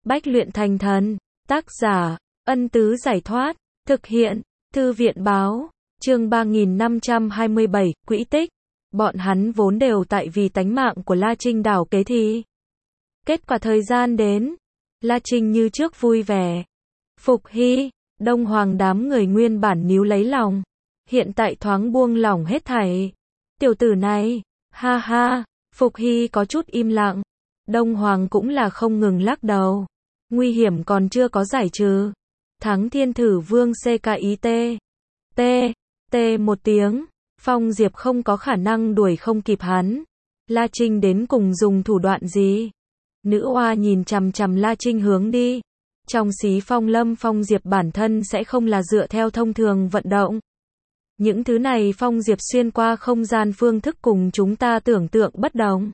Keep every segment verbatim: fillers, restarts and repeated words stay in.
Bách luyện thành thần. Tác giả, Ân Tứ Giải Thoát. Thực hiện, Thư viện Báo. Chương ba nghìn năm trăm hai mươi bảy, Quỹ tích. Bọn hắn vốn đều tại vì tánh mạng của La Trinh đảo kế thi. Kết quả thời gian đến, La Trinh như trước vui vẻ. Phục Hy, Đông Hoàng đám người nguyên bản níu lấy lòng, hiện tại thoáng buông lỏng hết thảy. Tiểu tử này, ha ha, Phục Hy có chút im lặng. Đông Hoàng cũng là không ngừng lắc đầu. Nguy hiểm còn chưa có giải trừ. Thắng Thiên Thử Vương xê ca i tê. T, T một tiếng. Phong Diệp không có khả năng đuổi không kịp hắn. La Trinh đến cùng dùng thủ đoạn gì? Nữ oa nhìn chằm chằm La Trinh hướng đi. Trong xí phong lâm Phong Diệp bản thân sẽ không là dựa theo thông thường vận động. Những thứ này Phong Diệp xuyên qua không gian phương thức cùng chúng ta tưởng tượng bất đồng.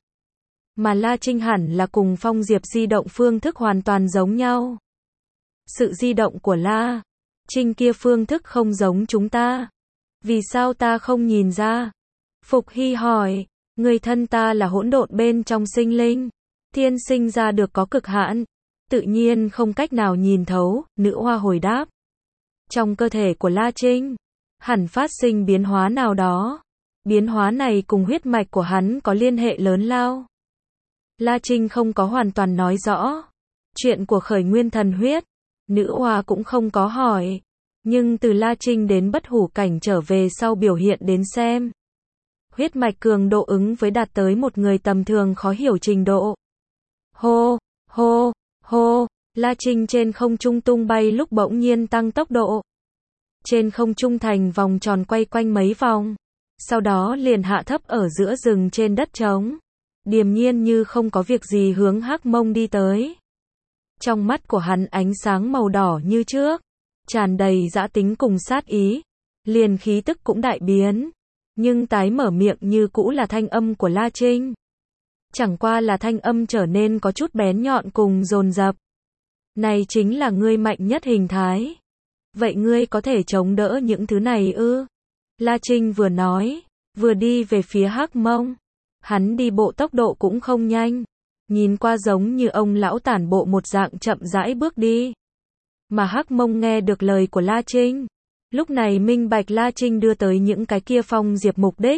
Mà La Trinh hẳn là cùng Phong Diệp di động phương thức hoàn toàn giống nhau. Sự di động của La Trinh kia phương thức không giống chúng ta. Vì sao ta không nhìn ra? Phục Hy hỏi, người thân ta là hỗn độn bên trong sinh linh. Thiên sinh ra được có cực hạn. Tự nhiên không cách nào nhìn thấu, nữ hoa hồi đáp. Trong cơ thể của La Trinh, hẳn phát sinh biến hóa nào đó. Biến hóa này cùng huyết mạch của hắn có liên hệ lớn lao. La Trinh không có hoàn toàn nói rõ. Chuyện của khởi nguyên thần huyết, nữ hoa cũng không có hỏi. Nhưng từ La Trinh đến bất hủ cảnh trở về sau biểu hiện đến xem. Huyết mạch cường độ ứng với đạt tới một người tầm thường khó hiểu trình độ. Hô, hô, hô, La Trinh trên không trung tung bay lúc bỗng nhiên tăng tốc độ. Trên không trung thành vòng tròn quay quanh mấy vòng. Sau đó liền hạ thấp ở giữa rừng trên đất trống. Điềm nhiên như không có việc gì hướng Hắc Mông đi tới. Trong mắt của hắn ánh sáng màu đỏ như trước. Tràn đầy dã tính cùng sát ý. Liền khí tức cũng đại biến. Nhưng tái mở miệng như cũ là thanh âm của La Trinh. Chẳng qua là thanh âm trở nên có chút bén nhọn cùng dồn dập. Này chính là ngươi mạnh nhất hình thái. Vậy ngươi có thể chống đỡ những thứ này ư? La Trinh vừa nói, vừa đi về phía Hắc Mông. Hắn đi bộ tốc độ cũng không nhanh. Nhìn qua giống như ông lão tản bộ một dạng chậm rãi bước đi. Mà Hắc Mông nghe được lời của La Trinh. Lúc này minh bạch La Trinh đưa tới những cái kia Phong Diệp mục đích.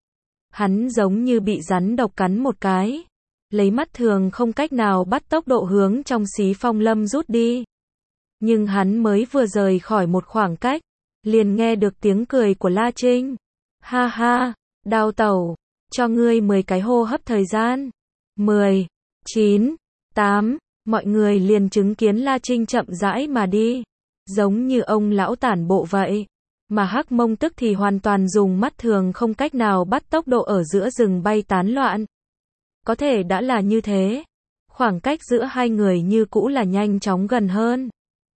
Hắn giống như bị rắn độc cắn một cái. Lấy mắt thường không cách nào bắt tốc độ hướng trong xí phong lâm rút đi. Nhưng hắn mới vừa rời khỏi một khoảng cách. Liền nghe được tiếng cười của La Trinh. Ha ha, đào tẩu, cho ngươi mười cái hô hấp thời gian. mười, chín, tám, mọi người liền chứng kiến La Trinh chậm rãi mà đi. Giống như ông lão tản bộ vậy. Mà Hắc Mông tức thì hoàn toàn dùng mắt thường không cách nào bắt tốc độ ở giữa rừng bay tán loạn. Có thể đã là như thế. Khoảng cách giữa hai người như cũ là nhanh chóng gần hơn.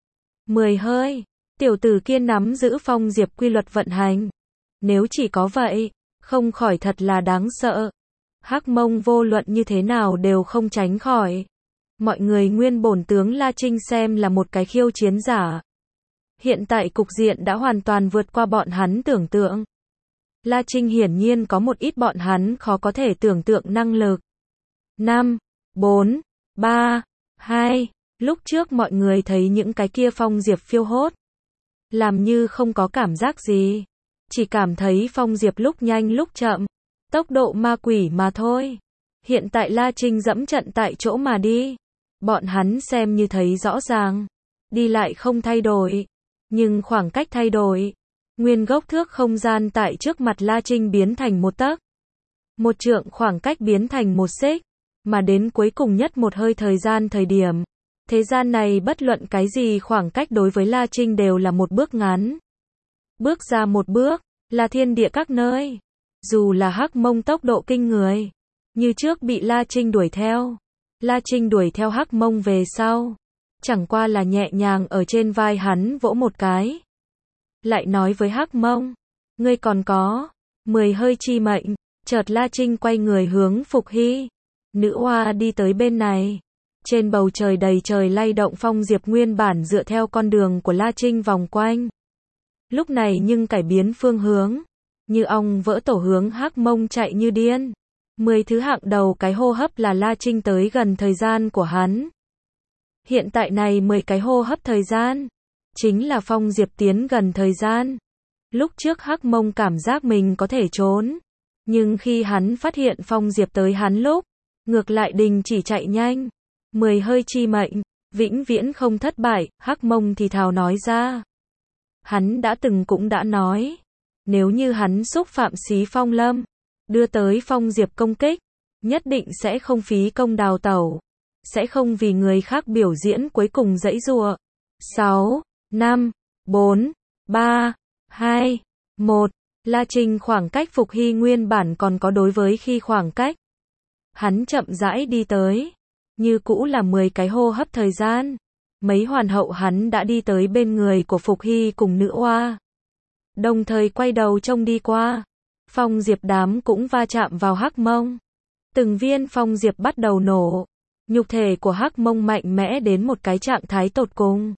Mười hơi. Tiểu tử kia nắm giữ Phong Diệp quy luật vận hành. Nếu chỉ có vậy, không khỏi thật là đáng sợ. Hắc Mông vô luận như thế nào đều không tránh khỏi. Mọi người nguyên bổn tướng La Trinh xem là một cái khiêu chiến giả. Hiện tại cục diện đã hoàn toàn vượt qua bọn hắn tưởng tượng. La Trinh hiển nhiên có một ít bọn hắn khó có thể tưởng tượng năng lực. năm, bốn, ba, hai, lúc trước mọi người thấy những cái kia Phong Diệp phiêu hốt. Làm như không có cảm giác gì. Chỉ cảm thấy Phong Diệp lúc nhanh lúc chậm. Tốc độ ma quỷ mà thôi. Hiện tại La Trinh dẫm trận tại chỗ mà đi. Bọn hắn xem như thấy rõ ràng. Đi lại không thay đổi. Nhưng khoảng cách thay đổi. Nguyên gốc thước không gian tại trước mặt La Trinh biến thành một tấc. Một trượng khoảng cách biến thành một xích. Mà đến cuối cùng nhất một hơi thời gian thời điểm. Thế gian này bất luận cái gì khoảng cách đối với La Trinh đều là một bước ngắn. Bước ra một bước, là thiên địa các nơi. Dù là Hắc Mông tốc độ kinh người. Như trước bị La Trinh đuổi theo. La Trinh đuổi theo Hắc Mông về sau. Chẳng qua là nhẹ nhàng ở trên vai hắn vỗ một cái. Lại nói với Hắc Mông. Ngươi còn có. Mười hơi chi mệnh. Chợt La Trinh quay người hướng Phục Hy. Nữ hoa đi tới bên này. Trên bầu trời đầy trời lay động Phong Diệp nguyên bản dựa theo con đường của La Trinh vòng quanh. Lúc này nhưng cải biến phương hướng. Như ong vỡ tổ hướng Hắc Mông chạy như điên. Mười thứ hạng đầu cái hô hấp là La Trinh tới gần thời gian của hắn. Hiện tại này mười cái hô hấp thời gian, chính là Phong Diệp tiến gần thời gian. Lúc trước Hắc Mông cảm giác mình có thể trốn, nhưng khi hắn phát hiện Phong Diệp tới hắn lúc, ngược lại đình chỉ chạy nhanh. Mười hơi chi mệnh, vĩnh viễn không thất bại, Hắc Mông thì thào nói ra. Hắn đã từng cũng đã nói, nếu như hắn xúc phạm Xí Phong Lâm, đưa tới Phong Diệp công kích, nhất định sẽ không phí công đào tẩu, sẽ không vì người khác biểu diễn cuối cùng giãy giụa. sáu, năm, bốn, ba, hai, một. La Trinh khoảng cách Phục Hy nguyên bản còn có đối với khi khoảng cách. Hắn chậm rãi đi tới, như cũ là mười cái hô hấp thời gian. Mấy hoàn hậu hắn đã đi tới bên người của Phục Hy cùng nữ oa. Đồng thời quay đầu trông đi qua. Phong Diệp đám cũng va chạm vào Hắc Mông. Từng viên Phong Diệp bắt đầu nổ. Nhục thể của Hắc Mông mạnh mẽ đến một cái trạng thái tột cùng.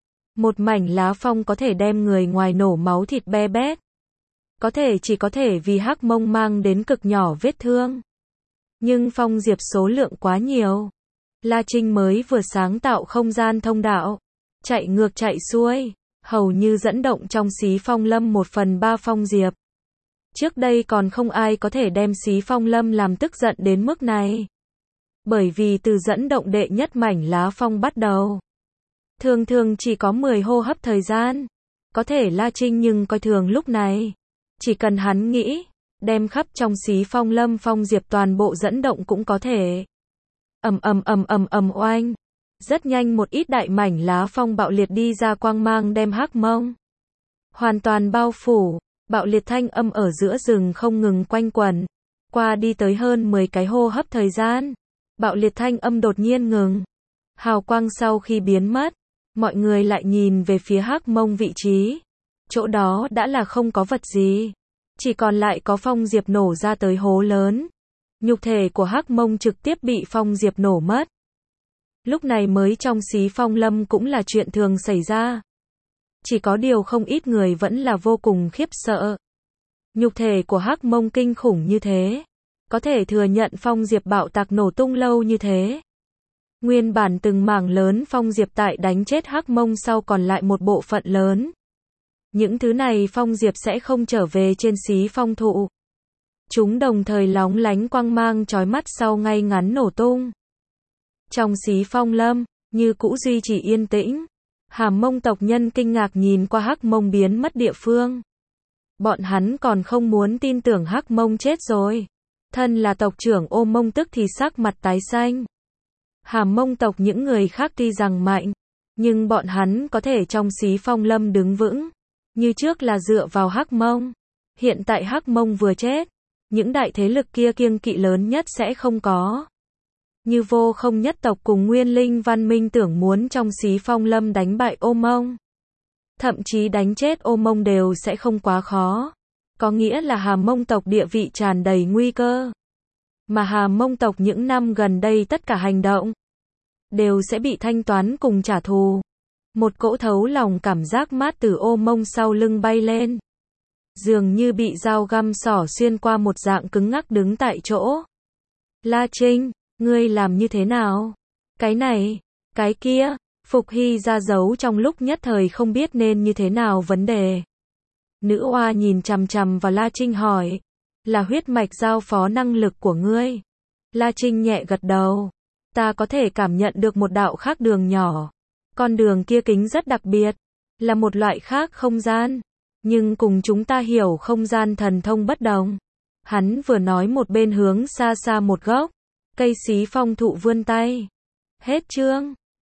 Một mảnh lá phong có thể đem người ngoài nổ máu thịt be bét. Có thể chỉ có thể vì Hắc Mông mang đến cực nhỏ vết thương. Nhưng Phong Diệp số lượng quá nhiều. La Trinh mới vừa sáng tạo không gian thông đạo. Chạy ngược chạy xuôi. Hầu như dẫn động trong Xí Phong Lâm một phần ba Phong Diệp. Trước đây còn không ai có thể đem Xí Phong Lâm làm tức giận đến mức này. Bởi vì từ dẫn động đệ nhất mảnh lá phong bắt đầu, thường thường chỉ có mười hô hấp thời gian. Có thể La Trinh nhưng coi thường lúc này. Chỉ cần hắn nghĩ, đem khắp trong Xí Phong Lâm Phong Diệp toàn bộ dẫn động cũng có thể. Ầm ầm ầm ầm ầm oanh. Rất nhanh một ít đại mảnh lá phong bạo liệt đi ra, quang mang đem Hắc Mông hoàn toàn bao phủ. Bạo liệt thanh âm ở giữa rừng không ngừng quanh quẩn. Qua đi tới hơn mười cái hô hấp thời gian, bạo liệt thanh âm đột nhiên ngừng. Hào quang sau khi biến mất, mọi người lại nhìn về phía Hắc Mông vị trí. Chỗ đó đã là không có vật gì, chỉ còn lại có Phong Diệp nổ ra tới hố lớn. Nhục thể của Hắc Mông trực tiếp bị Phong Diệp nổ mất. Lúc này mới trong Xí Phong Lâm cũng là chuyện thường xảy ra. Chỉ có điều không ít người vẫn là vô cùng khiếp sợ. Nhục thể của Hắc Mông kinh khủng như thế, có thể thừa nhận Phong Diệp bạo tạc nổ tung lâu như thế. Nguyên bản từng mảng lớn Phong Diệp tại đánh chết Hắc Mông sau còn lại một bộ phận lớn. Những thứ này Phong Diệp sẽ không trở về trên Xí Phong thụ. Chúng đồng thời lóng lánh quang mang chói mắt sau ngay ngắn nổ tung. Trong Xí Phong Lâm, như cũ duy trì yên tĩnh. Hàm Mông tộc nhân kinh ngạc nhìn qua Hắc Mông biến mất địa phương. Bọn hắn còn không muốn tin tưởng Hắc Mông chết rồi. Thân là tộc trưởng Ô Mông tức thì sắc mặt tái xanh. Hàm Mông tộc những người khác tuy rằng mạnh, nhưng bọn hắn có thể trong Xí Phong Lâm đứng vững. Như trước là dựa vào Hắc Mông. Hiện tại Hắc Mông vừa chết, những đại thế lực kia kiêng kỵ lớn nhất sẽ không có. Như Vô Không nhất tộc cùng Nguyên Linh văn minh tưởng muốn trong Xí Phong Lâm đánh bại Ô Mông. Thậm chí đánh chết Ô Mông đều sẽ không quá khó. Có nghĩa là Hàm Mông tộc địa vị tràn đầy nguy cơ. Mà Hàm Mông tộc những năm gần đây tất cả hành động đều sẽ bị thanh toán cùng trả thù. Một cỗ thấu lòng cảm giác mát từ Ô Mông sau lưng bay lên. Dường như bị dao găm xỏ xuyên qua một dạng cứng ngắc đứng tại chỗ. La Trinh, ngươi làm như thế nào? Cái này, cái kia, Phục Hy ra dấu trong lúc nhất thời không biết nên như thế nào vấn đề. Nữ oa nhìn chằm chằm vào La Trinh hỏi, là huyết mạch giao phó năng lực của ngươi? La Trinh nhẹ gật đầu, ta có thể cảm nhận được một đạo khác đường nhỏ. Con đường kia kính rất đặc biệt, là một loại khác không gian, nhưng cùng chúng ta hiểu không gian thần thông bất đồng. Hắn vừa nói một bên hướng xa xa một gốc cây Xí Phong thụ vươn tay. Hết chương.